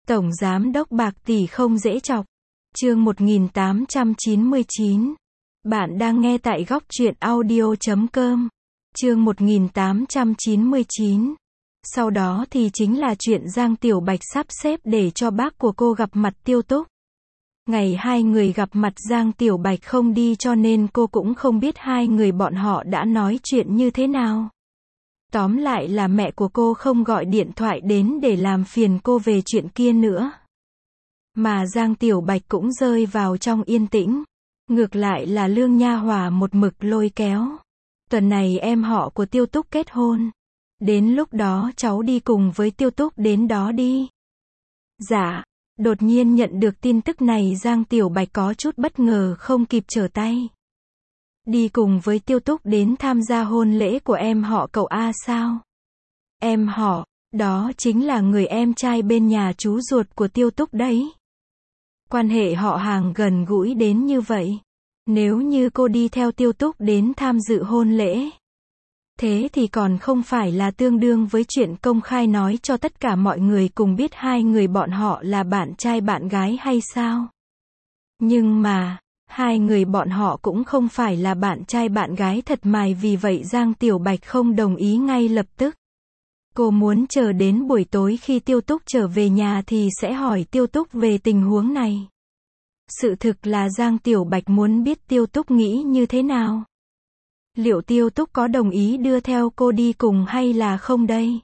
Tổng giám đốc bạc tỷ không dễ chọc. Chương 1899. Bạn đang nghe tại góc truyện audio.com. Chương 1899. Sau đó thì chính là chuyện Giang Tiểu Bạch sắp xếp để cho bác của cô gặp mặt Tiêu Túc. Ngày hai người gặp mặt Giang Tiểu Bạch không đi cho nên cô cũng không biết hai người bọn họ đã nói chuyện như thế nào. Tóm lại là mẹ của cô không gọi điện thoại đến để làm phiền cô về chuyện kia nữa. Mà Giang Tiểu Bạch cũng rơi vào trong yên tĩnh. Ngược lại là Lương Nha Hòa một mực lôi kéo. Tuần này em họ của Tiêu Túc kết hôn. Đến lúc đó cháu đi cùng với Tiêu Túc đến đó đi. Dạ. Đột nhiên nhận được tin tức này Giang Tiểu Bạch có chút bất ngờ không kịp trở tay. Đi cùng với Tiêu Túc đến tham gia hôn lễ của em họ cậu A sao? Em họ, đó chính là người em trai bên nhà chú ruột của Tiêu Túc đấy. Quan hệ họ hàng gần gũi đến như vậy. Nếu như cô đi theo Tiêu Túc đến tham dự hôn lễ, thế thì còn không phải là tương đương với chuyện công khai nói cho tất cả mọi người cùng biết hai người bọn họ là bạn trai bạn gái hay sao? Nhưng mà, hai người bọn họ cũng không phải là bạn trai bạn gái thật mài, vì vậy Giang Tiểu Bạch không đồng ý ngay lập tức. Cô muốn chờ đến buổi tối khi Tiêu Túc trở về nhà thì sẽ hỏi Tiêu Túc về tình huống này. Sự thực là Giang Tiểu Bạch muốn biết Tiêu Túc nghĩ như thế nào. Liệu Tiêu Túc có đồng ý đưa theo cô đi cùng hay là không đây?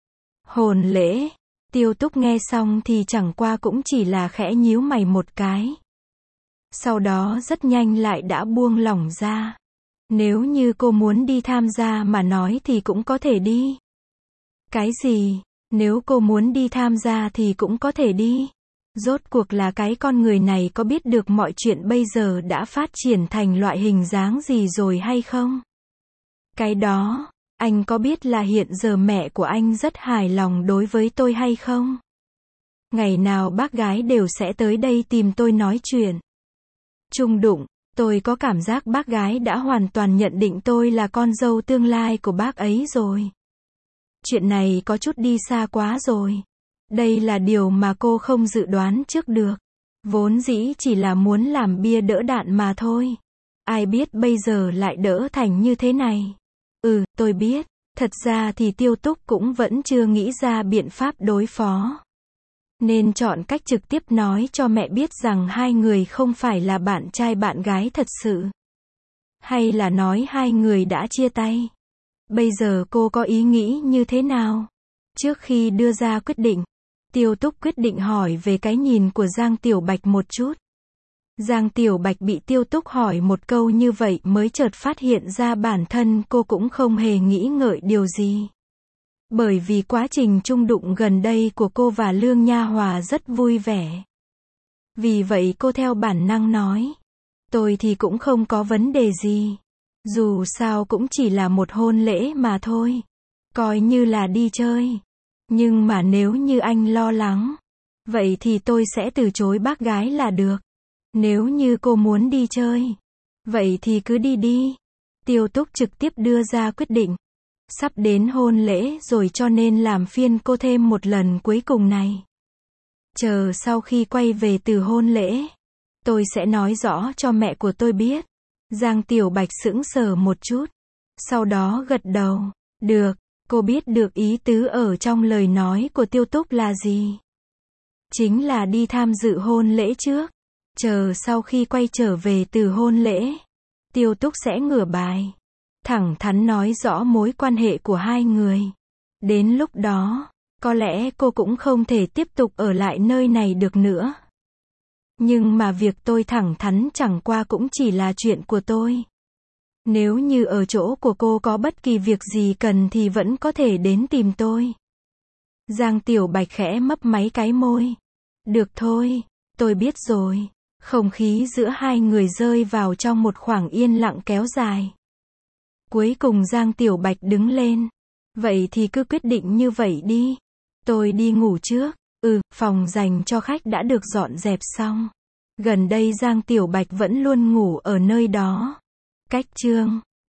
Hôn lễ, Tiêu Túc nghe xong thì chẳng qua cũng chỉ là khẽ nhíu mày một cái. Sau đó rất nhanh lại đã buông lỏng ra. Nếu như cô muốn đi tham gia mà nói thì cũng có thể đi. Cái gì? Nếu cô muốn đi tham gia thì cũng có thể đi. Rốt cuộc là cái con người này có biết được mọi chuyện bây giờ đã phát triển thành loại hình dáng gì rồi hay không? Cái đó, anh có biết là hiện giờ mẹ của anh rất hài lòng đối với tôi hay không? Ngày nào bác gái đều sẽ tới đây tìm tôi nói chuyện. Chung đụng, tôi có cảm giác bác gái đã hoàn toàn nhận định tôi là con dâu tương lai của bác ấy rồi. Chuyện này có chút đi xa quá rồi. Đây là điều mà cô không dự đoán trước được. Vốn dĩ chỉ là muốn làm bia đỡ đạn mà thôi. Ai biết bây giờ lại đỡ thành như thế này. Tôi biết. Thật ra thì Tiêu Túc cũng vẫn chưa nghĩ ra biện pháp đối phó. Nên chọn cách trực tiếp nói cho mẹ biết rằng hai người không phải là bạn trai bạn gái thật sự. Hay là nói hai người đã chia tay. Bây giờ cô có ý nghĩ như thế nào? Trước khi đưa ra quyết định, Tiêu Túc quyết định hỏi về cái nhìn của Giang Tiểu Bạch một chút. Giang Tiểu Bạch bị Tiêu Túc hỏi một câu như vậy mới chợt phát hiện ra bản thân cô cũng không hề nghĩ ngợi điều gì. Bởi vì quá trình chung đụng gần đây của cô và Lương Nha Hòa rất vui vẻ. Vì vậy cô theo bản năng nói. Tôi thì cũng không có vấn đề gì. Dù sao cũng chỉ là một hôn lễ mà thôi. Coi như là đi chơi. Nhưng mà nếu như anh lo lắng, vậy thì tôi sẽ từ chối bác gái là được. Nếu như cô muốn đi chơi, vậy thì cứ đi đi. Tiêu Túc trực tiếp đưa ra quyết định. Sắp đến hôn lễ rồi cho nên làm phiên cô thêm một lần cuối cùng này. Chờ sau khi quay về từ hôn lễ, tôi sẽ nói rõ cho mẹ của tôi biết. Giang Tiểu Bạch sững sờ một chút. Sau đó gật đầu. Được, cô biết được ý tứ ở trong lời nói của Tiêu Túc là gì. Chính là đi tham dự hôn lễ trước. Chờ sau khi quay trở về từ hôn lễ, Tiêu Túc sẽ ngửa bài. Thẳng thắn nói rõ mối quan hệ của hai người. Đến lúc đó, có lẽ cô cũng không thể tiếp tục ở lại nơi này được nữa. Nhưng mà việc tôi thẳng thắn chẳng qua cũng chỉ là chuyện của tôi. Nếu như ở chỗ của cô có bất kỳ việc gì cần thì vẫn có thể đến tìm tôi. Giang Tiểu Bạch khẽ mấp máy cái môi. Được thôi, tôi biết rồi. Không khí giữa hai người rơi vào trong một khoảng yên lặng kéo dài. Cuối cùng Giang Tiểu Bạch đứng lên. Vậy thì cứ quyết định như vậy đi. Tôi đi ngủ trước. Phòng dành cho khách đã được dọn dẹp xong. Gần đây Giang Tiểu Bạch vẫn luôn ngủ ở nơi đó. Cách chương